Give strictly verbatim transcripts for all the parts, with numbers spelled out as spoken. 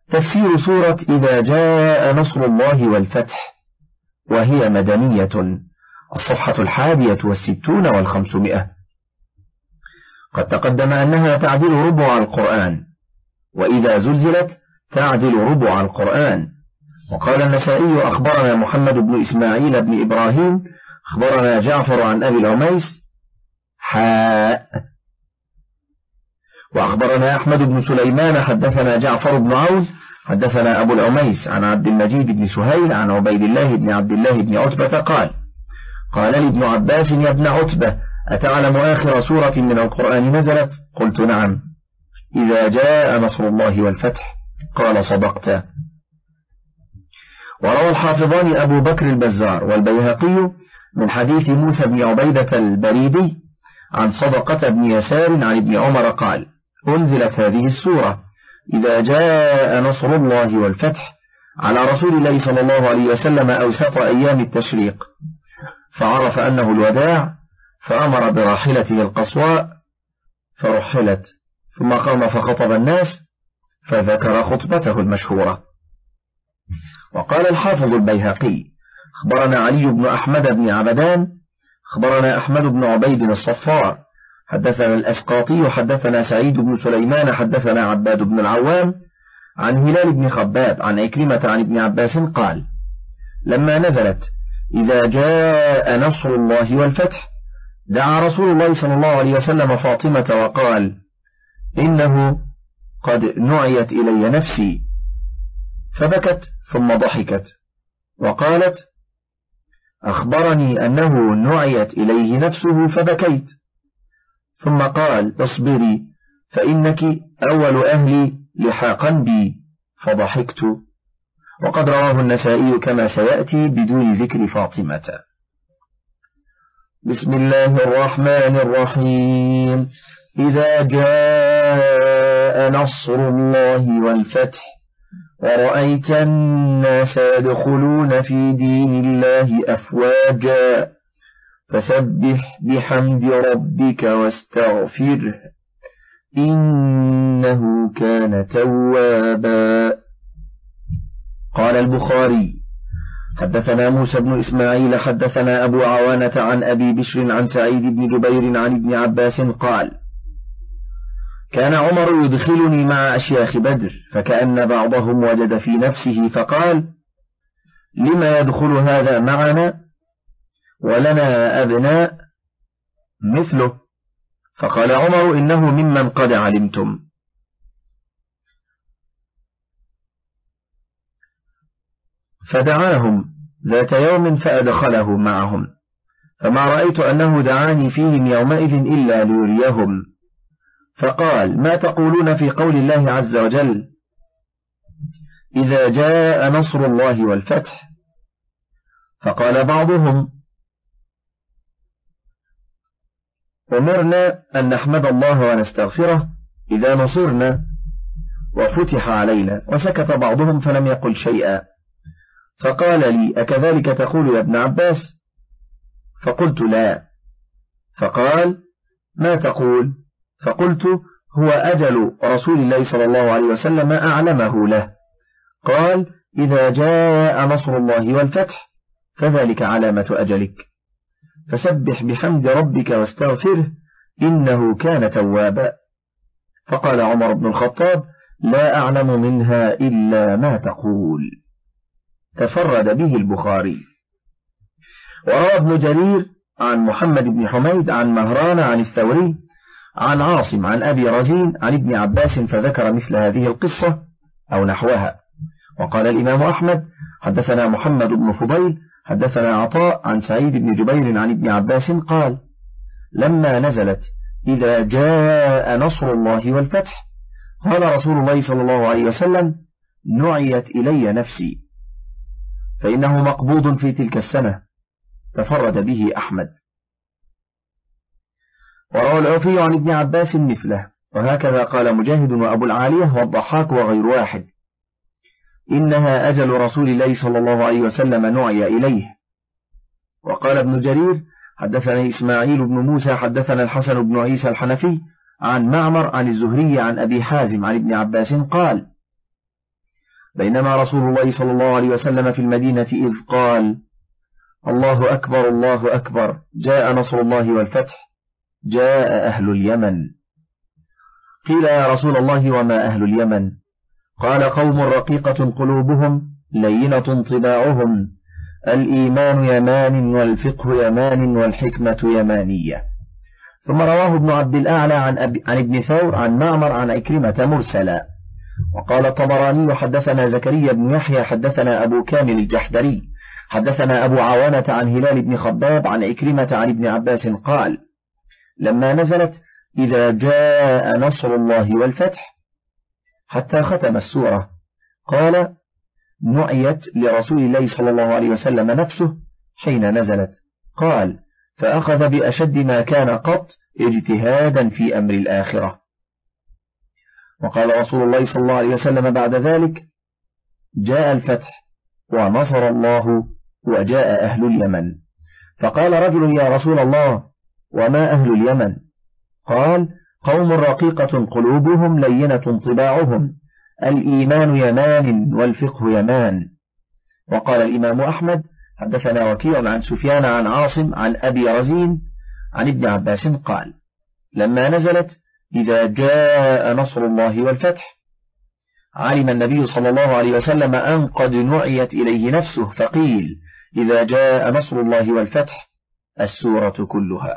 تفسير سورة إذا جاء نصر الله والفتح، وهي مدنية، الصفحة الحادية والستون والخمسمائة. قد تقدم أنها تعدل ربع القرآن، وإذا زلزلت تعدل ربع القرآن. وقال النسائي أخبرنا محمد بن إسماعيل بن إبراهيم أخبرنا جعفر عن أبي العميس حاء. وأخبرنا أحمد بن سليمان حدثنا جعفر بن عون حدثنا أبو العميس عن عبد المجيد بن سهيل عن عبيد الله بن عبد الله بن عتبة قال قال لي ابن عباس يا ابن عتبة أتعلم آخر سورة من القرآن نزلت؟ قلت نعم، إذا جاء نصر الله والفتح. قال صدقت. وروى الحافظان أبو بكر البزار والبيهقي من حديث موسى بن عبيدة البريدي عن صدقة بن يسار عن ابن عمر قال أنزلت هذه السورة إذا جاء نصر الله والفتح على رسول الله صلى الله عليه وسلم أوسط أيام التشريق، فعرف أنه الوداع فأمر براحلته القصواء فرحلت، ثم قام فخطب الناس فذكر خطبته المشهورة. وقال الحافظ البيهقي أخبرنا علي بن أحمد بن عبدان أخبرنا أحمد بن عبيد الصفار حدثنا الأسقاطي حدثنا سعيد بن سليمان حدثنا عباد بن العوام عن هلال بن خباب عن عكرمة عن ابن عباس قال لما نزلت إذا جاء نصر الله والفتح دعا رسول الله صلى الله عليه وسلم فاطمة وقال إنه قد نعيت إلي نفسي، فبكت ثم ضحكت وقالت أخبرني أنه نعيت إليه نفسه فبكيت، ثم قال اصبري فإنك أول أهلي لحاقا بي، فضحكت. وقد رواه النسائي كما سيأتي بدون ذكر فاطمة. بسم الله الرحمن الرحيم. إذا جاء نصر الله والفتح ورأيت الناس يدخلون في دين الله أفواجا فسبح بحمد ربك واستغفره إنه كان توابا. قال البخاري حدثنا موسى بن إسماعيل حدثنا أبو عوانة عن أبي بشر عن سعيد بن جبير عن ابن عباس قال كان عمر يدخلني مع أشياخ بدر فكأن بعضهم وجد في نفسه فقال لما يدخل هذا معنا ولنا أبناء مثله؟ فقال عمر إنه ممن قد علمتم. فدعاهم ذات يوم فأدخله معهم، فما رأيت أنه دعاني فيهم يومئذ إلا ليريهم، فقال ما تقولون في قول الله عز وجل إذا جاء نصر الله والفتح؟ فقال بعضهم أمرنا أن نحمد الله ونستغفره إذا نصرنا وفتح علينا، وسكت بعضهم فلم يقل شيئا، فقال لي أكذلك تقول يا ابن عباس؟ فقلت لا، فقال ما تقول؟ فقلت هو أجل رسول الله صلى الله عليه وسلم أعلمه له. قال إذا جاء نصر الله والفتح فذلك علامة أجلك، فسبح بحمد ربك واستغفره إنه كان توابا. فقال عمر بن الخطاب لا أعلم منها إلا ما تقول. تفرد به البخاري. وروى ابن جرير عن محمد بن حميد عن مهران عن الثوري عن عاصم عن أبي رزين عن ابن عباس فذكر مثل هذه القصة أو نحوها. وقال الإمام أحمد حدثنا محمد بن فضيل حدثنا عطاء عن سعيد بن جبير عن ابن عباس قال لما نزلت إذا جاء نصر الله والفتح قال رسول الله صلى الله عليه وسلم نعيت إلي نفسي، فإنه مقبوض في تلك السنة. تفرد به أحمد. وروى العوفي عن ابن عباس مثله، وهكذا قال مجاهد وأبو العالية والضحاك وغير واحد إنها أجل رسول الله صلى الله عليه وسلم نعي إليه. وقال ابن جرير حدثنا إسماعيل بن موسى حدثنا الحسن بن عيسى الحنفي عن معمر عن الزهري عن أبي حازم عن ابن عباس قال بينما رسول الله صلى الله عليه وسلم في المدينة إذ قال: الله أكبر الله أكبر، جاء نصر الله والفتح، جاء أهل اليمن. قيل: يا رسول الله وما أهل اليمن؟ قال: قوم رقيقة قلوبهم لينة طباعهم، الإيمان يمان والفقه يمان والحكمة يمانية. ثم رواه ابن عبد الأعلى عن, أبي عن ابن ثور عن معمر عن عكرمة مرسلا. وقال الطبراني: حدثنا زكريا بن يحيى حدثنا أبو كامل الجحدري حدثنا أبو عوانة عن هلال بن خباب عن عكرمة عن ابن عباس قال: لما نزلت إذا جاء نصر الله والفتح حتى ختم السورة، قال: نعيت لرسول الله صلى الله عليه وسلم نفسه حين نزلت. قال: فأخذ بأشد ما كان قط اجتهادا في أمر الآخرة. وقال رسول الله صلى الله عليه وسلم بعد ذلك: جاء الفتح ونصر الله وجاء أهل اليمن. فقال رجل: يا رسول الله وما أهل اليمن؟ قال: قوم رقيقة قلوبهم لينة طباعهم، الإيمان يمان والفقه يمان. وقال الإمام أحمد: حدثنا وكيع عن سفيان عن عاصم عن أبي رزين عن ابن عباس قال: لما نزلت إذا جاء نصر الله والفتح علم النبي صلى الله عليه وسلم أن قد نعيت إليه نفسه، فقيل: إذا جاء نصر الله والفتح السورة كلها.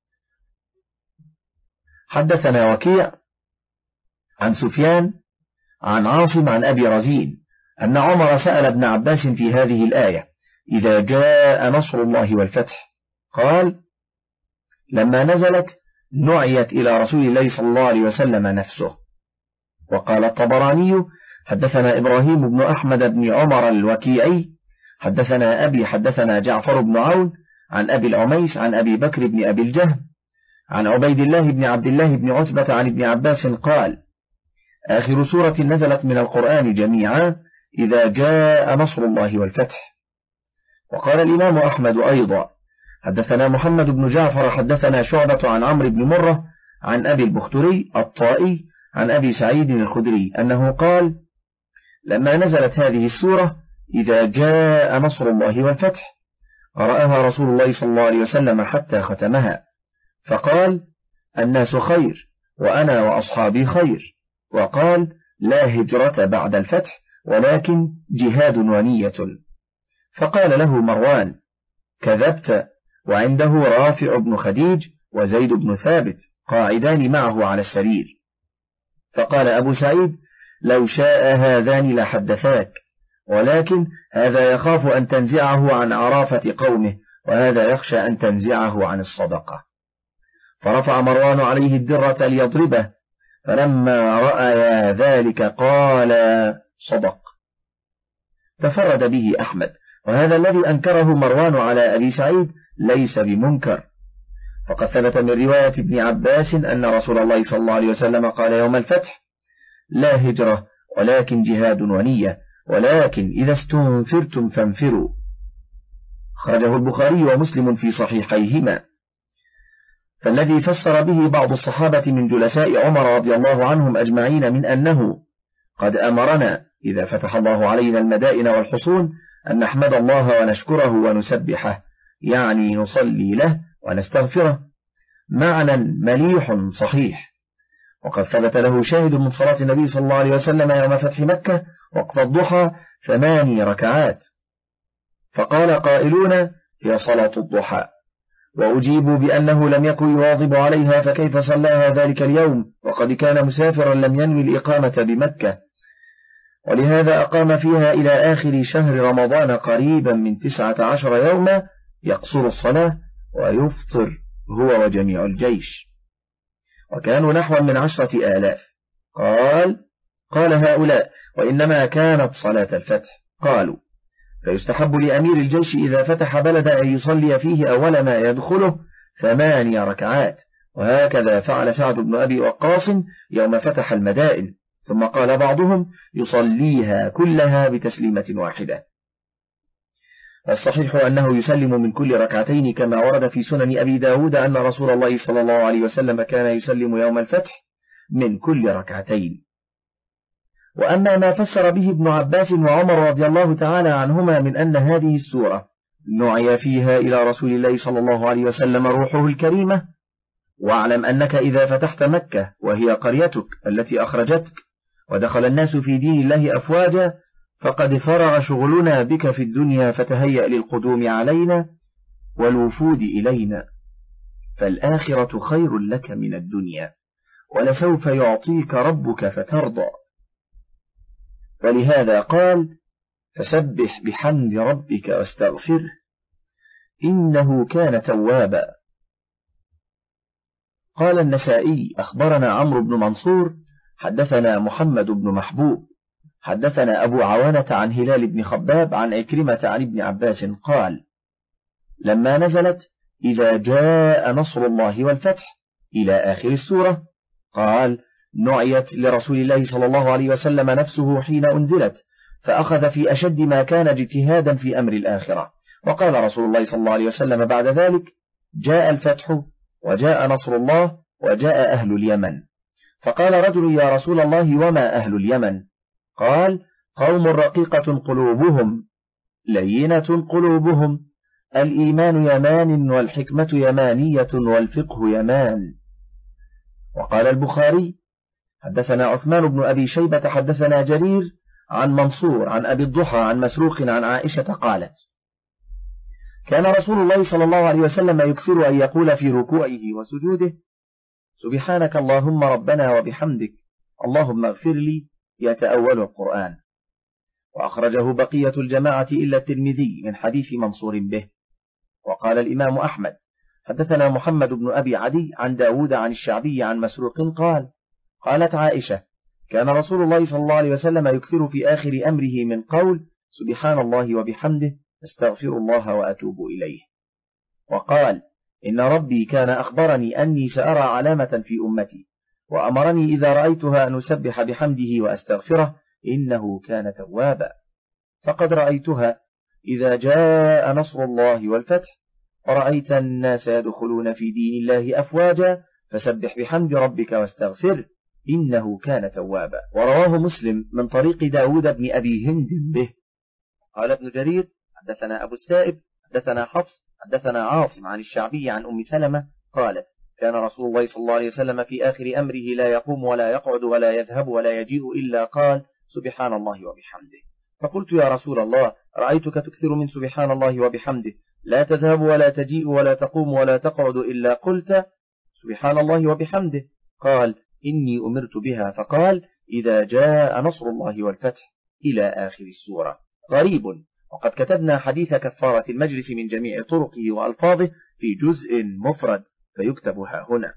حدثنا وكيع عن سفيان عن عاصم عن أبي رزين أن عمر سأل ابن عباس في هذه الآية: إذا جاء نصر الله والفتح، قال: لما نزلت نعيت إلى رسول الله صلى الله عليه وسلم نفسه. وقال الطبراني: حدثنا إبراهيم بن أحمد بن عمر الوكيعي حدثنا أبي حدثنا جعفر بن عون عن أبي العميس عن أبي بكر بن أبي الجهم عن عبيد الله بن عبد الله بن عتبة عن ابن عباس قال: آخر سورة نزلت من القرآن جميعا إذا جاء نصر الله والفتح. وقال الإمام أحمد أيضا: حدثنا محمد بن جعفر حدثنا شعبة عن عمرو بن مرة عن أبي البختري الطائي عن أبي سعيد الخدري أنه قال: لما نزلت هذه السورة إذا جاء نصر الله والفتح قرأها رسول الله صلى الله عليه وسلم حتى ختمها، فقال: الناس خير وأنا وأصحابي خير. وقال: لا هجرة بعد الفتح ولكن جهاد ونية. فقال له مروان: كذبت، وعنده رافع بن خديج وزيد بن ثابت قاعدان معه على السرير. فقال أبو سعيد: لو شاء هذان لحدثاك، ولكن هذا يخاف أن تنزعه عن عرافة قومه، وهذا يخشى أن تنزعه عن الصدقة. فرفع مروان عليه الدرة ليضربه، فلما رأى ذلك قال: صدق. تفرد به أحمد، وهذا الذي أنكره مروان على أبي سعيد ليس بمنكر، فقد ثبت من رواية ابن عباس أن رسول الله صلى الله عليه وسلم قال يوم الفتح: لا هجرة ولكن جهاد ونية، ولكن إذا استنفرتم فانفروا. خرجه البخاري ومسلم في صحيحيهما. فالذي فسر به بعض الصحابة من جلساء عمر رضي الله عنهم أجمعين من أنه قد أمرنا إذا فتح الله علينا المدائن والحصون أن نحمد الله ونشكره ونسبحه، يعني نصلي له ونستغفره، معنى مليح صحيح. وقد ثبت له شاهد من صلاة النبي صلى الله عليه وسلم يوم فتح مكة وقت الضحى ثماني ركعات، فقال قائلون: هي صلاة الضحى، وأجيبوا بأنه لم يكن يواظب عليها، فكيف صلاها ذلك اليوم وقد كان مسافرا لم ينوي الإقامة بمكة؟ ولهذا أقام فيها إلى آخر شهر رمضان قريبا من تسعة عشر يوما يقصر الصلاة ويفطر هو وجميع الجيش، وكانوا نحو من عشرة آلاف. قال قال هؤلاء: وإنما كانت صلاة الفتح. قالوا: فيستحب لأمير الجيش إذا فتح بلدا أن يصلي فيه أول ما يدخله ثماني ركعات، وهكذا فعل سعد بن أبي وقاص يوم فتح المدائن. ثم قال بعضهم: يصليها كلها بتسليمة واحدة. الصحيح أنه يسلم من كل ركعتين، كما ورد في سنن أبي داود أن رسول الله صلى الله عليه وسلم كان يسلم يوم الفتح من كل ركعتين. وأما ما فسر به ابن عباس وعمر رضي الله تعالى عنهما من أن هذه السورة نعي فيها إلى رسول الله صلى الله عليه وسلم روحه الكريمة، واعلم أنك إذا فتحت مكة وهي قريتك التي أخرجتك ودخل الناس في دين الله أفواجا فقد فرغ شغلنا بك في الدنيا، فتهيأ للقدوم علينا والوفود إلينا، فالآخرة خير لك من الدنيا، ولسوف يعطيك ربك فترضى. ولهذا قال: فسبح بحمد ربك واستغفره إنه كان توابا. قال النسائي: أخبرنا عمرو بن منصور حدثنا محمد بن محبوب حدثنا أبو عوانة عن هلال بن خباب عن عكرمة عن ابن عباس قال: لما نزلت إذا جاء نصر الله والفتح إلى آخر السورة، قال: نعيت لرسول الله صلى الله عليه وسلم نفسه حين أنزلت، فأخذ في أشد ما كان اجتهادا في أمر الآخرة. وقال رسول الله صلى الله عليه وسلم بعد ذلك: جاء الفتح وجاء نصر الله وجاء أهل اليمن. فقال رجل: يا رسول الله وما أهل اليمن؟ قال: قوم رقيقة قلوبهم لينة قلوبهم، الإيمان يمان والحكمة يمانية والفقه يمان. وقال البخاري: حدثنا عثمان بن أبي شيبة حدثنا جرير عن منصور عن أبي الضحى عن مسروق عن عائشة قالت: كان رسول الله صلى الله عليه وسلم يكثر أن يقول في ركوعه وسجوده: سبحانك اللهم ربنا وبحمدك اللهم اغفر لي، يتأول القرآن. وأخرجه بقية الجماعة إلا الترمذي من حديث منصور به. وقال الإمام أحمد: حدثنا محمد بن أبي عدي عن داود عن الشعبي عن مسروق قال: قالت عائشة: كان رسول الله صلى الله عليه وسلم يكثر في آخر أمره من قول سبحان الله وبحمده استغفر الله وأتوب إليه. وقال: إن ربي كان أخبرني أني سأرى علامة في أمتي، وأمرني إذا رأيتها أن أسبح بحمده وأستغفره إنه كان توابا، فقد رأيتها إذا جاء نصر الله والفتح ورأيت الناس يدخلون في دين الله أفواجا فسبح بحمد ربك واستغفره إنه كان توابا. ورواه مسلم من طريق داود بن أبي هند به. قال ابن جرير: حدثنا أبو السائب حدثنا حفص حدثنا عاصم عن الشعبي عن أم سلمة قالت: كان رسول الله صلى الله عليه وسلم في آخر أمره لا يقوم ولا يقعد ولا يذهب ولا يجيء إلا قال سبحان الله وبحمده. فقلت: يا رسول الله، رأيتك تكثر من سبحان الله وبحمده، لا تذهب ولا تجيء ولا تقوم ولا تقعد إلا قلت سبحان الله وبحمده. قال: إني أمرت بها. فقال: إذا جاء نصر الله والفتح إلى آخر السورة. غريب. وقد كتبنا حديث كفارة المجلس من جميع طرقه وألفاظه في جزء مفرد فيكتبها هنا.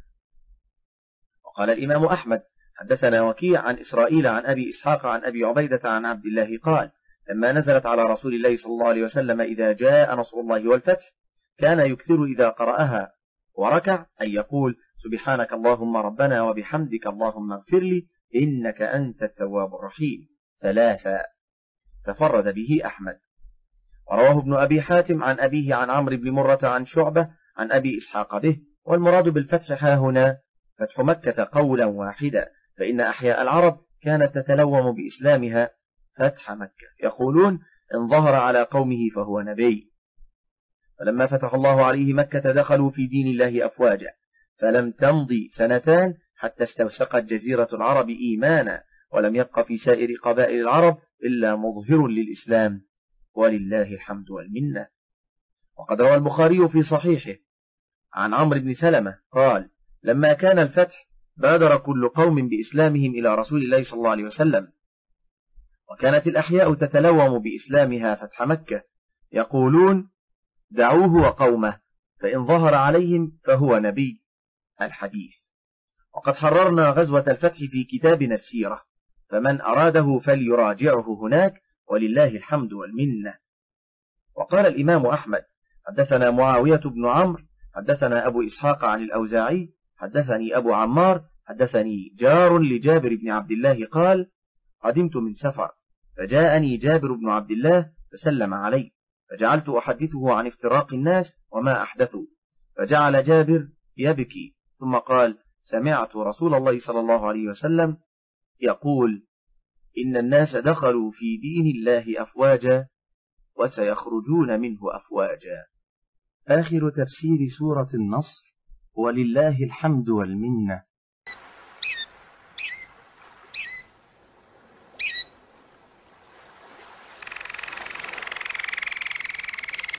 وقال الإمام أحمد: حدثنا وكيع عن إسرائيل عن أبي إسحاق عن أبي عبيدة عن عبد الله قال: لما نزلت على رسول الله صلى الله عليه وسلم إذا جاء نصر الله والفتح كان يكثر إذا قرأها وركع أن يقول سبحانك اللهم ربنا وبحمدك اللهم اغفر لي إنك أنت التواب الرحيم ثلاثا. تفرد به أحمد. ورواه ابن أبي حاتم عن أبيه عن عمرو بن مرة عن شعبة عن أبي إسحاق به. والمراد بالفتح ها هنا فتح مكة قولا واحدا، فإن أحياء العرب كانت تتلوم بإسلامها فتح مكة، يقولون إن ظهر على قومه فهو نبي. فلما فتح الله عليه مكة دخلوا في دين الله أفواجا، فلم تمضي سنتان حتى استوثقت جزيرة العرب إيمانا، ولم يبق في سائر قبائل العرب إلا مظهر للإسلام، ولله الحمد والمنة. وقد روى البخاري في صحيحه عن عمرو بن سلمة قال: لما كان الفتح بادر كل قوم بإسلامهم إلى رسول الله صلى الله عليه وسلم، وكانت الأحياء تتلوم بإسلامها فتح مكة، يقولون دعوه وقومه فإن ظهر عليهم فهو نبي. الحديث. وقد حررنا غزوة الفتح في كتابنا السيرة، فمن أراده فليراجعه هناك، ولله الحمد والمنة. وقال الإمام أحمد: حدثنا معاوية بن عمرو حدثنا أبو إسحاق عن الأوزاعي حدثني أبو عمار حدثني جار لجابر بن عبد الله قال: قدمت من سفر فجاءني جابر بن عبد الله فسلم علي، فجعلت أحدثه عن افتراق الناس وما أحدثوا، فجعل جابر يبكي ثم قال: سمعت رسول الله صلى الله عليه وسلم يقول: إن الناس دخلوا في دين الله أفواجا وسيخرجون منه أفواجا. آخر تفسير سورة النصر، ولله الحمد والمنة.